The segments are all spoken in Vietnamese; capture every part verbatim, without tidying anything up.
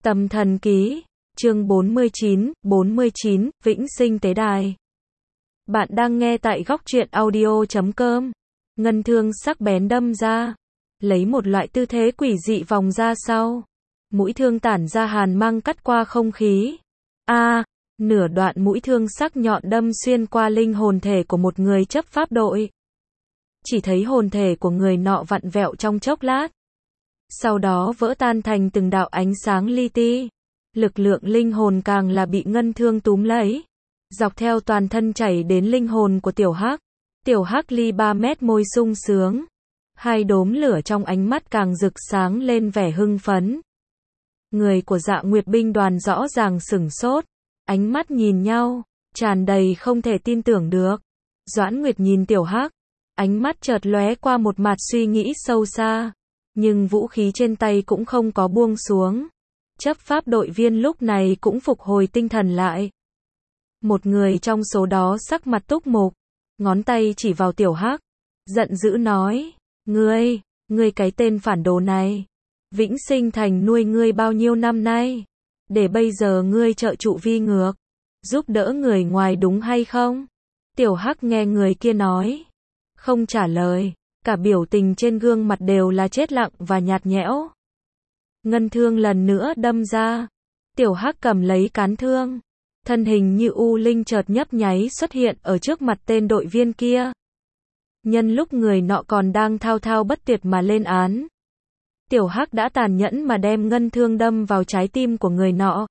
Tâm thần ký, chương bốn mươi chín, bốn mươi chín, Vĩnh Sinh Tế Đài. Bạn đang nghe tại góc truyện audio chấm com. Ngân thương sắc bén đâm ra, lấy một loại tư thế quỷ dị vòng ra sau. Mũi thương tản ra hàn mang cắt qua không khí. A, à, nửa đoạn mũi thương sắc nhọn đâm xuyên qua linh hồn thể của một người chấp pháp đội. Chỉ thấy hồn thể của người nọ vặn vẹo trong chốc lát. Sau đó vỡ tan thành từng đạo ánh sáng li ti. Lực lượng linh hồn càng là bị ngân thương túm lấy. Dọc theo toàn thân chảy đến linh hồn của tiểu hắc. Tiểu hắc ly ba mét môi sung sướng. Hai đốm lửa trong ánh mắt càng rực sáng lên vẻ hưng phấn. Người của Dạ Nguyệt binh đoàn rõ ràng sửng sốt. Ánh mắt nhìn nhau, tràn đầy không thể tin tưởng được. Doãn Nguyệt nhìn tiểu hắc. Ánh mắt chợt lóe qua một mạt suy nghĩ sâu xa. Nhưng vũ khí trên tay cũng không có buông xuống. Chấp pháp đội viên lúc này cũng phục hồi tinh thần lại. Một người trong số đó sắc mặt túc mục, ngón tay chỉ vào tiểu hắc, giận dữ nói, ngươi, ngươi cái tên phản đồ này, Vĩnh Sinh Thành nuôi ngươi bao nhiêu năm nay, để bây giờ ngươi trợ trụ vi ngược, giúp đỡ người ngoài đúng hay không? Tiểu hắc nghe người kia nói, không trả lời, cả biểu tình trên gương mặt đều là chết lặng và nhạt nhẽo. Ngân thương lần nữa đâm ra, tiểu hắc cầm lấy cán thương, thân hình như u linh chợt nhấp nháy xuất hiện ở trước mặt tên đội viên kia. Nhân lúc người nọ còn đang thao thao bất tuyệt mà lên án, tiểu hắc đã tàn nhẫn mà đem ngân thương đâm vào trái tim của người nọ.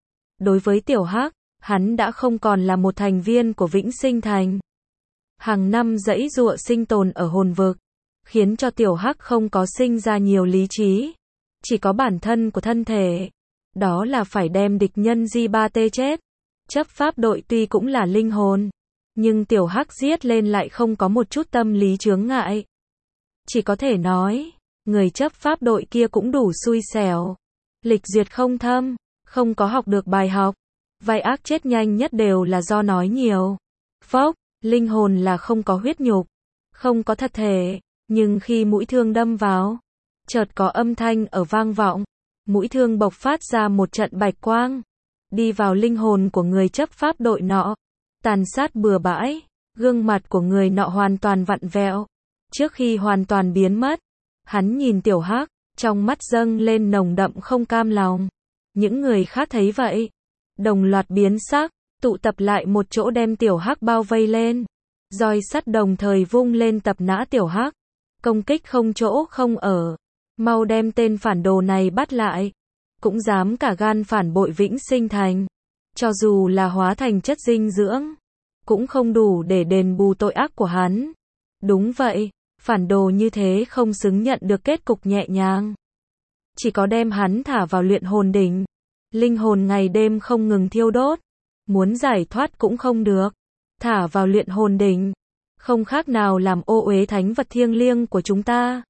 Đối với tiểu hắc, hắn đã không còn là một thành viên của Vĩnh Sinh Thành. Hàng năm giãy giụa sinh tồn ở hồn vực, khiến cho tiểu hắc không có sinh ra nhiều lý trí. Chỉ có bản thân của thân thể. Đó là phải đem địch nhân Di ba tê chết. Chấp pháp đội tuy cũng là linh hồn, nhưng tiểu hắc giết lên lại không có một chút tâm lý chướng ngại. Chỉ có thể nói, người chấp pháp đội kia cũng đủ xui xẻo. Lịch duyệt không thâm, không có học được bài học. Vai ác chết nhanh nhất đều là do nói nhiều. Phốc, linh hồn là không có huyết nhục, không có thật thể, nhưng khi mũi thương đâm vào, chợt có âm thanh ở vang vọng, mũi thương bộc phát ra một trận bạch quang, đi vào linh hồn của người chấp pháp đội nọ, tàn sát bừa bãi, gương mặt của người nọ hoàn toàn vặn vẹo. Trước khi hoàn toàn biến mất, hắn nhìn tiểu hắc, trong mắt dâng lên nồng đậm không cam lòng. Những người khác thấy vậy, đồng loạt biến sắc, tụ tập lại một chỗ đem tiểu hắc bao vây lên. Roi sắt đồng thời vung lên tập nã tiểu hắc, công kích không chỗ không ở. Mau đem tên phản đồ này bắt lại. Cũng dám cả gan phản bội Vĩnh Sinh Thành. Cho dù là hóa thành chất dinh dưỡng, cũng không đủ để đền bù tội ác của hắn. Đúng vậy, phản đồ như thế không xứng nhận được kết cục nhẹ nhàng. Chỉ có đem hắn thả vào luyện hồn đỉnh. Linh hồn ngày đêm không ngừng thiêu đốt. Muốn giải thoát cũng không được. Thả vào luyện hồn đỉnh. Không khác nào làm ô uế thánh vật thiêng liêng của chúng ta.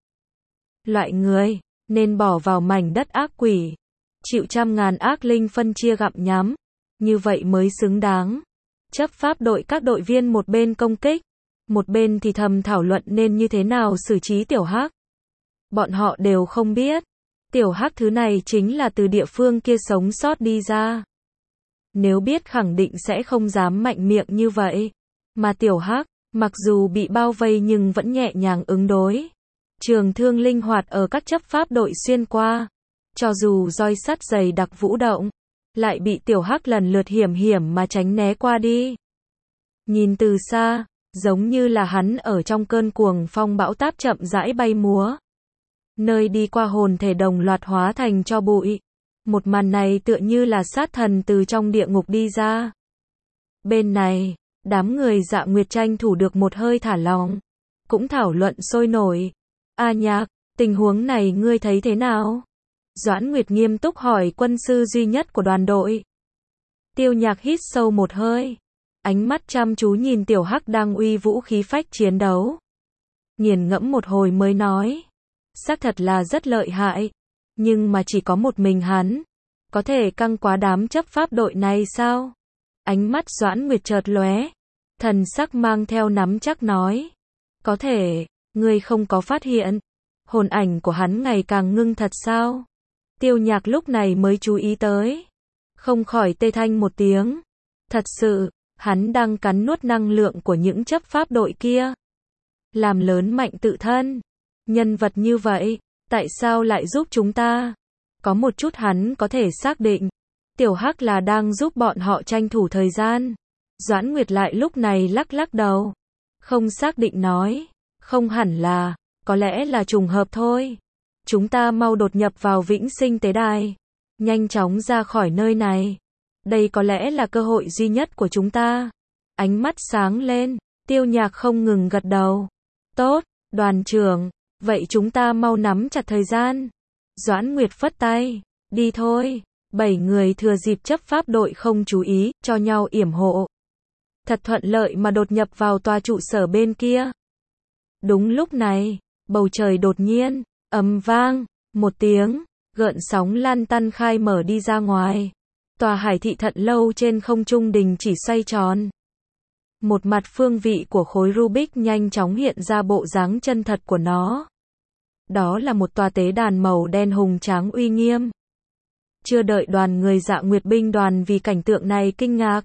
Loại người, nên bỏ vào mảnh đất ác quỷ. Chịu trăm ngàn ác linh phân chia gặm nhắm. Như vậy mới xứng đáng. Chấp pháp đội các đội viên một bên công kích. Một bên thì thầm thảo luận nên như thế nào xử trí tiểu hắc. Bọn họ đều không biết. Tiểu hắc thứ này chính là từ địa phương kia sống sót đi ra. Nếu biết khẳng định sẽ không dám mạnh miệng như vậy. Mà tiểu hắc, mặc dù bị bao vây nhưng vẫn nhẹ nhàng ứng đối. Trường thương linh hoạt ở các chấp pháp đội xuyên qua. Cho dù roi sắt dày đặc vũ động, lại bị tiểu hắc lần lượt hiểm hiểm mà tránh né qua đi. Nhìn từ xa, giống như là hắn ở trong cơn cuồng phong bão táp chậm rãi bay múa. Nơi đi qua hồn thể đồng loạt hóa thành tro bụi. Một màn này tựa như là sát thần từ trong địa ngục đi ra. Bên này, đám người Dạ Nguyệt tranh thủ được một hơi thả lỏng. Cũng thảo luận sôi nổi. A Nhạc, tình huống này ngươi thấy thế nào? Doãn Nguyệt nghiêm túc hỏi quân sư duy nhất của đoàn đội. Tiêu Nhạc hít sâu một hơi. Ánh mắt chăm chú nhìn tiểu hắc đang uy vũ khí phách chiến đấu. Nghiền ngẫm một hồi mới nói. Xác thật là rất lợi hại. Nhưng mà chỉ có một mình hắn. Có thể căng quá đám chấp pháp đội này sao? Ánh mắt Doãn Nguyệt chợt lóe. Thần sắc mang theo nắm chắc nói. Có thể, ngươi không có phát hiện. Hồn ảnh của hắn ngày càng ngưng thật sao? Tiêu Nhạc lúc này mới chú ý tới. Không khỏi tê thanh một tiếng. Thật sự, hắn đang cắn nuốt năng lượng của những chấp pháp đội kia. Làm lớn mạnh tự thân. Nhân vật như vậy, tại sao lại giúp chúng ta? Có một chút hắn có thể xác định. Tiểu Hắc là đang giúp bọn họ tranh thủ thời gian. Doãn Nguyệt lại lúc này lắc lắc đầu. Không xác định nói. Không hẳn là, có lẽ là trùng hợp thôi. Chúng ta mau đột nhập vào Vĩnh Sinh Tế Đài. Nhanh chóng ra khỏi nơi này. Đây có lẽ là cơ hội duy nhất của chúng ta. Ánh mắt sáng lên, Tiêu Nhạc không ngừng gật đầu. Tốt, đoàn trưởng, vậy chúng ta mau nắm chặt thời gian. Doãn Nguyệt phất tay, đi thôi. Bảy người thừa dịp chấp pháp đội không chú ý, cho nhau yểm hộ. Thật thuận lợi mà đột nhập vào tòa trụ sở bên kia. Đúng lúc này, bầu trời đột nhiên, ầm vang, một tiếng, gợn sóng lan tăn khai mở đi ra ngoài. Tòa hải thị thận lâu trên không trung đình chỉ xoay tròn. Một mặt phương vị của khối Rubik nhanh chóng hiện ra bộ dáng chân thật của nó. Đó là một tòa tế đàn màu đen hùng tráng uy nghiêm. Chưa đợi đoàn người Dạ Nguyệt binh đoàn vì cảnh tượng này kinh ngạc.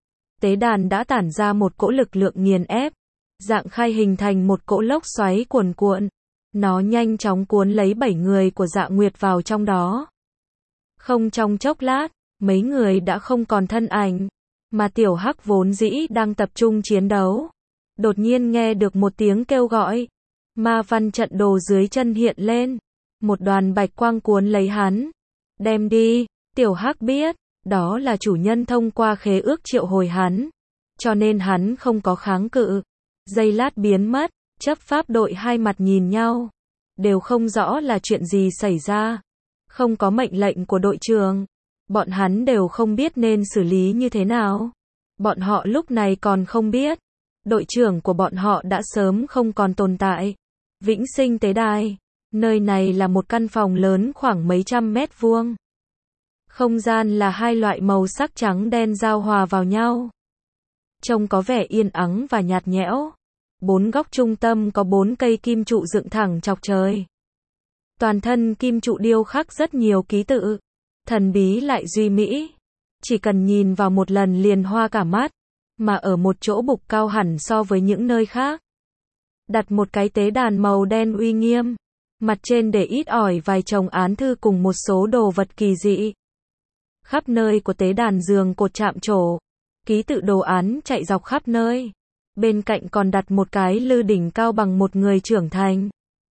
Tế đàn đã tản ra một cỗ lực lượng nghiền ép. Dạng khai hình thành một cỗ lốc xoáy cuồn cuộn. Nó nhanh chóng cuốn lấy bảy người của Dạ Nguyệt vào trong đó. Không trong chốc lát, mấy người đã không còn thân ảnh. Mà Tiểu Hắc vốn dĩ đang tập trung chiến đấu. Đột nhiên nghe được một tiếng kêu gọi. Ma văn trận đồ dưới chân hiện lên. Một đoàn bạch quang cuốn lấy hắn. Đem đi, Tiểu Hắc biết, đó là chủ nhân thông qua khế ước triệu hồi hắn. Cho nên hắn không có kháng cự. Giây lát biến mất, chấp pháp đội hai mặt nhìn nhau. Đều không rõ là chuyện gì xảy ra. Không có mệnh lệnh của đội trưởng. Bọn hắn đều không biết nên xử lý như thế nào. Bọn họ lúc này còn không biết. Đội trưởng của bọn họ đã sớm không còn tồn tại. Vĩnh Sinh Tế Đài. Nơi này là một căn phòng lớn khoảng mấy trăm mét vuông. Không gian là hai loại màu sắc trắng đen giao hòa vào nhau. Trông có vẻ yên ắng và nhạt nhẽo. Bốn góc trung tâm có bốn cây kim trụ dựng thẳng chọc trời. Toàn thân kim trụ điêu khắc rất nhiều ký tự. Thần bí lại duy mỹ. Chỉ cần nhìn vào một lần liền hoa cả mắt. Mà ở một chỗ bục cao hẳn so với những nơi khác. Đặt một cái tế đàn màu đen uy nghiêm. Mặt trên để ít ỏi vài chồng án thư cùng một số đồ vật kỳ dị. Khắp nơi của tế đàn giường cột chạm trổ. Ký tự đồ án chạy dọc khắp nơi. Bên cạnh còn đặt một cái lư đỉnh cao bằng một người trưởng thành.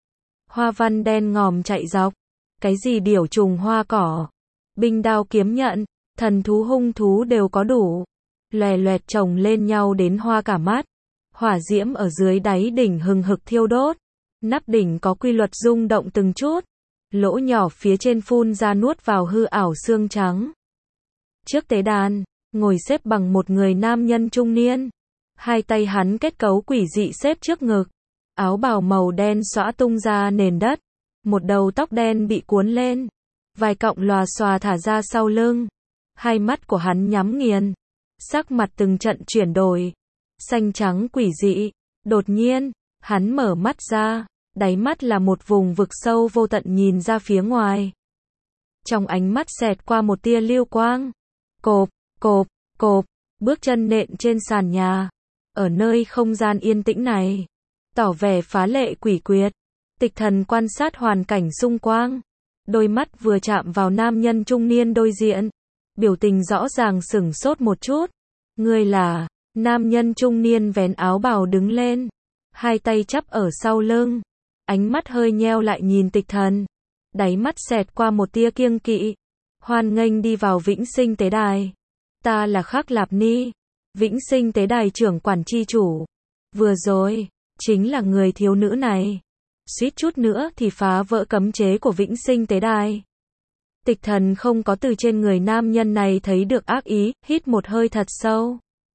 Hoa văn đen ngòm chạy dọc. Cái gì điểu trùng hoa cỏ. Binh đao kiếm nhận. Thần thú hung thú đều có đủ. Lòe loẹt chồng lên nhau đến hoa cả mắt. Hỏa diễm ở dưới đáy đỉnh hừng hực thiêu đốt. Nắp đỉnh có quy luật rung động từng chút. Lỗ nhỏ phía trên phun ra nuốt vào hư ảo xương trắng. Trước tế đàn, ngồi xếp bằng một người nam nhân trung niên. Hai tay hắn kết cấu quỷ dị xếp trước ngực. Áo bào màu đen xõa tung ra nền đất. Một đầu tóc đen bị cuốn lên. Vài cọng lòa xòa thả ra sau lưng. Hai mắt của hắn nhắm nghiền. Sắc mặt từng trận chuyển đổi. Xanh trắng quỷ dị. Đột nhiên, hắn mở mắt ra. Đáy mắt là một vùng vực sâu vô tận nhìn ra phía ngoài. Trong ánh mắt xẹt qua một tia lưu quang. Cộp, cộp, cộp, bước chân nện trên sàn nhà. Ở nơi không gian yên tĩnh này. Tỏ vẻ phá lệ quỷ quyệt. Tịch Thần quan sát hoàn cảnh xung quanh. Đôi mắt vừa chạm vào nam nhân trung niên đối diện. Biểu tình rõ ràng sửng sốt một chút. Ngươi là, nam nhân trung niên vén áo bào đứng lên. Hai tay chắp ở sau lưng. Ánh mắt hơi nheo lại nhìn Tịch Thần. Đáy mắt xẹt qua một tia kiêng kỵ. Hoan nghênh đi vào Vĩnh Sinh Tế Đài. Ta là Khắc Lạp Ni. Vĩnh Sinh Tế Đài trưởng quản chi chủ. Vừa rồi, chính là người thiếu nữ này. Suýt chút nữa thì phá vỡ cấm chế của Vĩnh Sinh Tế Đài. Tịch Thần không có từ trên người nam nhân này thấy được ác ý, hít một hơi thật sâu.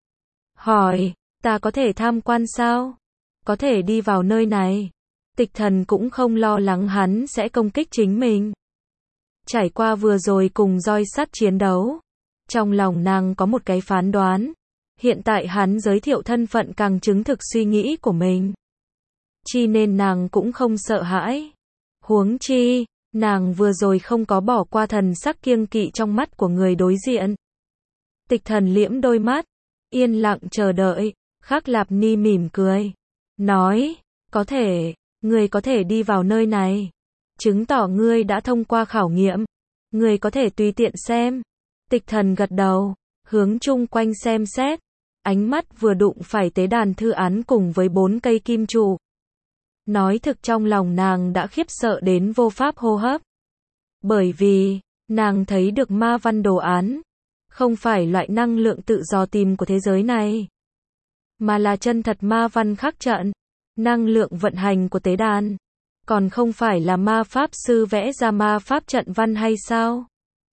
Hỏi, ta có thể tham quan sao? Có thể đi vào nơi này. Tịch Thần cũng không lo lắng hắn sẽ công kích chính mình. Trải qua vừa rồi cùng roi sắt chiến đấu. Trong lòng nàng có một cái phán đoán. Hiện tại hắn giới thiệu thân phận càng chứng thực suy nghĩ của mình. Chi nên nàng cũng không sợ hãi. Huống chi, Nàng vừa rồi không có bỏ qua thần sắc kiêng kỵ trong mắt của người đối diện. Tịch Thần liễm đôi mắt, yên lặng chờ đợi. Khắc Lạp Ni mỉm cười, nói, có thể, ngươi có thể đi vào nơi này. Chứng tỏ ngươi đã thông qua khảo nghiệm. Ngươi có thể tùy tiện xem. Tịch Thần gật đầu, hướng chung quanh xem xét. Ánh mắt vừa đụng phải tế đàn thư án cùng với bốn cây kim trụ. Nói thực trong lòng nàng đã khiếp sợ đến vô pháp hô hấp. Bởi vì, nàng thấy được ma văn đồ án. Không phải loại năng lượng tự do tìm của thế giới này. Mà là chân thật ma văn khắc trận. Năng lượng vận hành của tế đàn. Còn không phải là ma pháp sư vẽ ra ma pháp trận văn hay sao?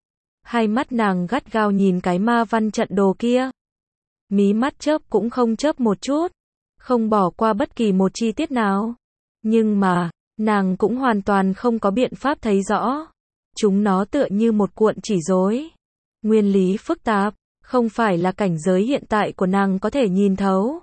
Hai mắt nàng gắt gao nhìn cái ma văn trận đồ kia. Mí mắt chớp cũng không chớp một chút. Không bỏ qua bất kỳ một chi tiết nào. Nhưng mà, nàng cũng hoàn toàn không có biện pháp thấy rõ. Chúng nó tựa như một cuộn chỉ rối. Nguyên lý phức tạp, không phải là cảnh giới hiện tại của nàng có thể nhìn thấu.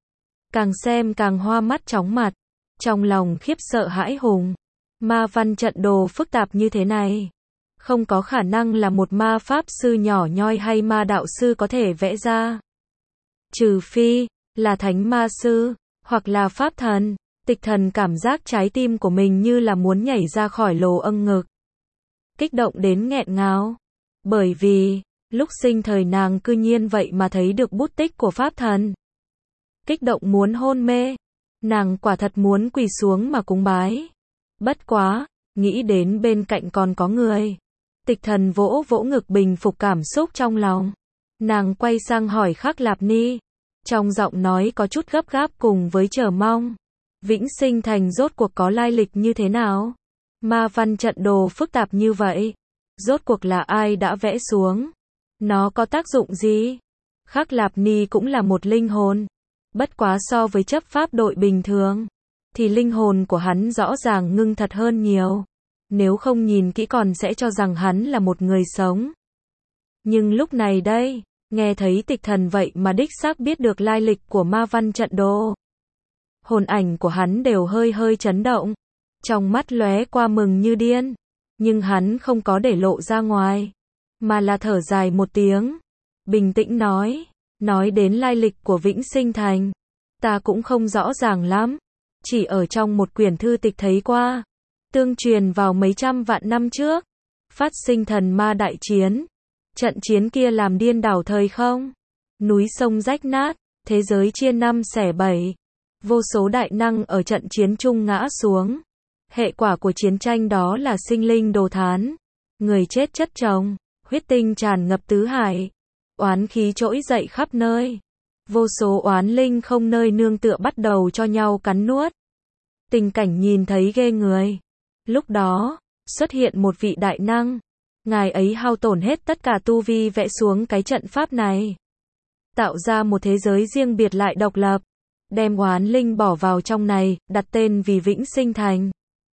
Càng xem càng hoa mắt chóng mặt. Trong lòng khiếp sợ hãi hùng. Ma văn trận đồ phức tạp như thế này. Không có khả năng là một ma pháp sư nhỏ nhoi hay ma đạo sư có thể vẽ ra. Trừ phi, là thánh ma sư, hoặc là pháp thần. Tịch Thần cảm giác trái tim của mình như là muốn nhảy ra khỏi lỗ âng ngực. Kích động đến nghẹn ngào. Bởi vì, lúc sinh thời nàng cư nhiên vậy mà thấy được bút tích của pháp thần. Kích động muốn hôn mê. Nàng quả thật muốn quỳ xuống mà cúng bái. Bất quá, nghĩ đến bên cạnh còn có người. Tịch Thần vỗ vỗ ngực bình phục cảm xúc trong lòng. Nàng quay sang hỏi Khắc Lạp Ni. Trong giọng nói có chút gấp gáp cùng với chờ mong. Vĩnh Sinh Thành rốt cuộc có lai lịch như thế nào? Ma văn trận đồ phức tạp như vậy. Rốt cuộc là ai đã vẽ xuống? Nó có tác dụng gì? Khắc Lạp Ni cũng là một linh hồn. Bất quá so với chấp pháp đội bình thường. Thì linh hồn của hắn rõ ràng ngưng thật hơn nhiều. Nếu không nhìn kỹ còn sẽ cho rằng hắn là một người sống. Nhưng lúc này đây, nghe thấy Tịch Thần vậy mà đích xác biết được lai lịch của ma văn trận đồ. Hồn ảnh của hắn đều hơi hơi chấn động. Trong mắt lóe qua mừng như điên. Nhưng hắn không có để lộ ra ngoài. Mà là thở dài một tiếng. Bình tĩnh nói. Nói đến lai lịch của Vĩnh Sinh Thành. Ta cũng không rõ ràng lắm. Chỉ ở trong một quyển thư tịch thấy qua. Tương truyền vào mấy trăm vạn năm trước. Phát sinh thần ma đại chiến. Trận chiến kia làm điên đảo thời không. Núi sông rách nát. Thế giới chia năm xẻ bảy. Vô số đại năng ở trận chiến chung ngã xuống. Hệ quả của chiến tranh đó là sinh linh đồ thán. Người chết chất chồng. Huyết tinh tràn ngập tứ hải. Oán khí trỗi dậy khắp nơi. Vô số oán linh không nơi nương tựa bắt đầu cho nhau cắn nuốt. Tình cảnh nhìn thấy ghê người. Lúc đó, xuất hiện một vị đại năng. Ngài ấy hao tổn hết tất cả tu vi vẽ xuống cái trận pháp này. Tạo ra một thế giới riêng biệt lại độc lập. Đem oán linh bỏ vào trong này, đặt tên vì Vĩnh Sinh Thành.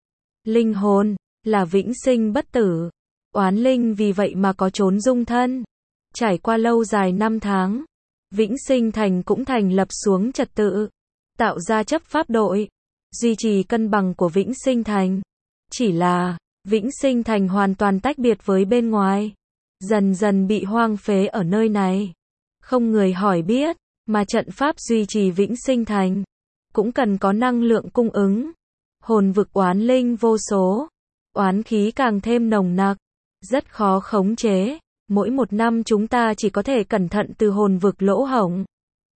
Linh hồn, là vĩnh sinh bất tử. Oán linh vì vậy mà có trốn dung thân. Trải qua lâu dài năm tháng. Vĩnh Sinh Thành cũng thành lập xuống trật tự. Tạo ra chấp pháp đội. Duy trì cân bằng của Vĩnh Sinh Thành. Chỉ là, Vĩnh Sinh Thành hoàn toàn tách biệt với bên ngoài. Dần dần bị hoang phế ở nơi này. Không người hỏi biết, mà trận pháp duy trì Vĩnh Sinh Thành. Cũng cần có năng lượng cung ứng. Hồn vực oán linh vô số. Oán khí càng thêm nồng nặc. Rất khó khống chế. Mỗi một năm chúng ta chỉ có thể cẩn thận từ hồn vực lỗ hổng.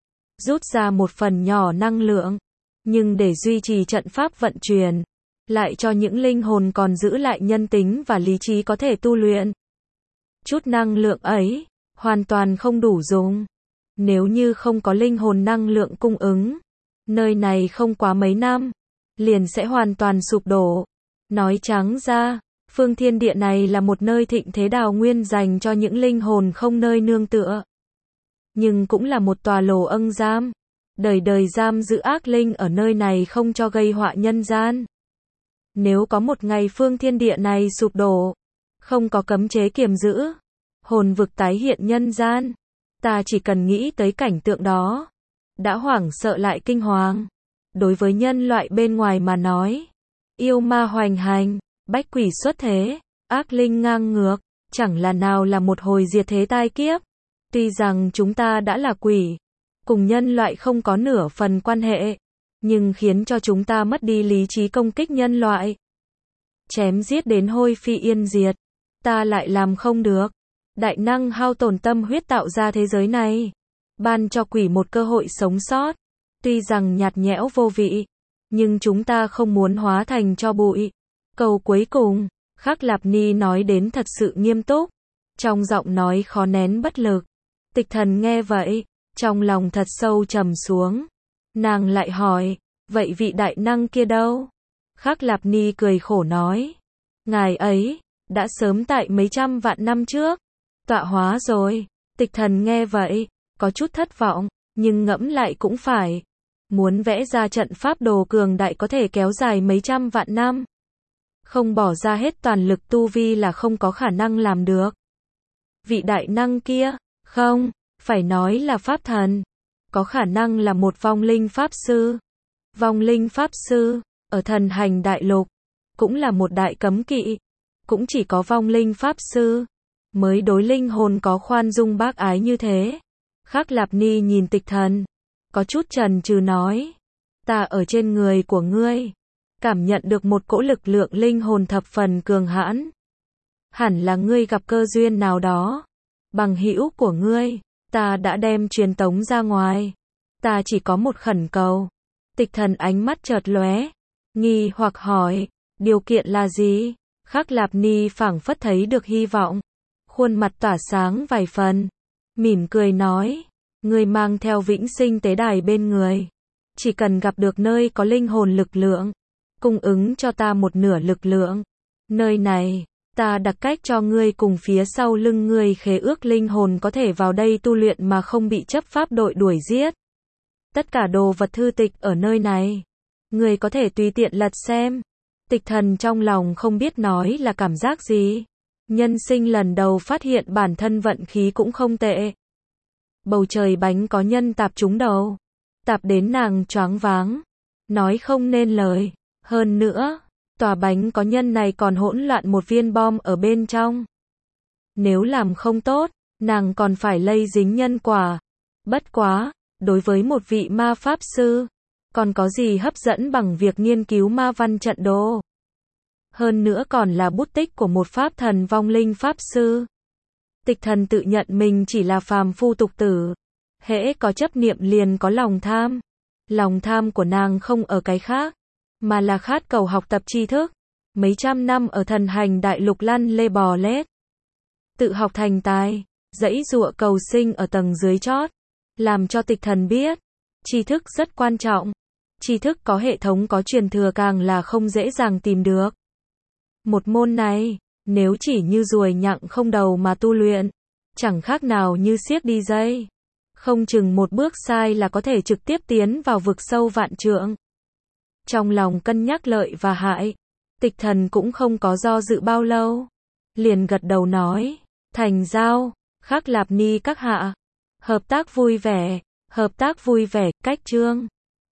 Rút ra một phần nhỏ năng lượng. Nhưng để duy trì trận pháp vận chuyển. Lại cho những linh hồn còn giữ lại nhân tính và lý trí có thể tu luyện. Chút năng lượng ấy, hoàn toàn không đủ dùng. Nếu như không có linh hồn năng lượng cung ứng. Nơi này không quá mấy năm. Liền sẽ hoàn toàn sụp đổ. Nói trắng ra, phương thiên địa này là một nơi thịnh thế đào nguyên dành cho những linh hồn không nơi nương tựa. Nhưng cũng là một tòa lồ âng giam. Đời đời giam giữ ác linh ở nơi này không cho gây họa nhân gian. Nếu có một ngày phương thiên địa này sụp đổ, không có cấm chế kiềm giữ, hồn vực tái hiện nhân gian, ta chỉ cần nghĩ tới cảnh tượng đó, đã hoảng sợ lại kinh hoàng. Đối với nhân loại bên ngoài mà nói, yêu ma hoành hành, Bách quỷ xuất thế, ác linh ngang ngược, chẳng là nào là một hồi diệt thế tai kiếp. Tuy rằng chúng ta đã là quỷ, cùng nhân loại không có nửa phần quan hệ, nhưng khiến cho chúng ta mất đi lý trí công kích nhân loại. Chém giết đến hôi phi yên diệt, ta lại làm không được. Đại năng hao tổn tâm huyết tạo ra thế giới này, ban cho quỷ một cơ hội sống sót. Tuy rằng nhạt nhẽo vô vị, nhưng chúng ta không muốn hóa thành tro bụi. Câu cuối cùng, Khắc Lạp Ni nói đến thật sự nghiêm túc, trong giọng nói khó nén bất lực. Tịch Thần nghe vậy, trong lòng thật sâu trầm xuống. Nàng lại hỏi, vậy vị đại năng kia đâu? Khắc Lạp Ni cười khổ nói, ngài ấy đã sớm tại mấy trăm vạn năm trước tọa hóa rồi. Tịch Thần nghe vậy, có chút thất vọng, nhưng ngẫm lại cũng phải. Muốn vẽ ra trận pháp đồ cường đại có thể kéo dài mấy trăm vạn năm, không bỏ ra hết toàn lực tu vi là không có khả năng làm được. Vị đại năng kia, không, phải nói là pháp thần, có khả năng là một vong linh pháp sư. Vong linh pháp sư, ở thần hành đại lục, cũng là một đại cấm kỵ. Cũng chỉ có vong linh pháp sư mới đối linh hồn có khoan dung bác ái như thế. Khắc Lạp Ni nhìn Tịch Thần, có chút chần chừ nói, ta ở trên người của ngươi cảm nhận được một cỗ lực lượng linh hồn thập phần cường hãn. Hẳn là ngươi gặp cơ duyên nào đó, bằng hữu của ngươi, ta đã đem truyền tống ra ngoài. Ta chỉ có một khẩn cầu. Tịch Thần ánh mắt chợt lóe, nghi hoặc hỏi, điều kiện là gì? Khắc Lạp Ni phảng phất thấy được hy vọng, khuôn mặt tỏa sáng vài phần, mỉm cười nói, ngươi mang theo vĩnh sinh tế đài bên người, chỉ cần gặp được nơi có linh hồn lực lượng, cung ứng cho ta một nửa lực lượng. Nơi này, ta đặt cách cho ngươi cùng phía sau lưng ngươi khế ước linh hồn có thể vào đây tu luyện mà không bị chấp pháp đội đuổi giết. Tất cả đồ vật thư tịch ở nơi này, ngươi có thể tùy tiện lật xem. Tịch Thần trong lòng không biết nói là cảm giác gì. Nhân sinh lần đầu phát hiện bản thân vận khí cũng không tệ. Bầu trời bánh có nhân tạp trúng đầu, tạp đến nàng choáng váng, nói không nên lời. Hơn nữa, tòa bánh có nhân này còn hỗn loạn một viên bom ở bên trong. Nếu làm không tốt, nàng còn phải lây dính nhân quả. Bất quá, đối với một vị ma pháp sư, còn có gì hấp dẫn bằng việc nghiên cứu ma văn trận đồ. Hơn nữa còn là bút tích của một pháp thần vong linh pháp sư. Tịch Thần tự nhận mình chỉ là phàm phu tục tử. Hễ có chấp niệm liền có lòng tham. Lòng tham của nàng không ở cái khác, mà là khát cầu học tập tri thức. Mấy trăm năm ở thần hành đại lục lăn lê bò lết, tự học thành tài, dãy dụa cầu sinh ở tầng dưới chót, làm cho Tịch Thần biết, tri thức rất quan trọng. Tri thức có hệ thống có truyền thừa càng là không dễ dàng tìm được. Một môn này, nếu chỉ như ruồi nhặng không đầu mà tu luyện, chẳng khác nào như siếc đi dây. Không chừng một bước sai là có thể trực tiếp tiến vào vực sâu vạn trượng. Trong lòng cân nhắc lợi và hại, Tịch Thần cũng không có do dự bao lâu, liền gật đầu nói, thành giao. Khắc Lạp Ni các hạ, hợp tác vui vẻ, hợp tác vui vẻ. Cách chương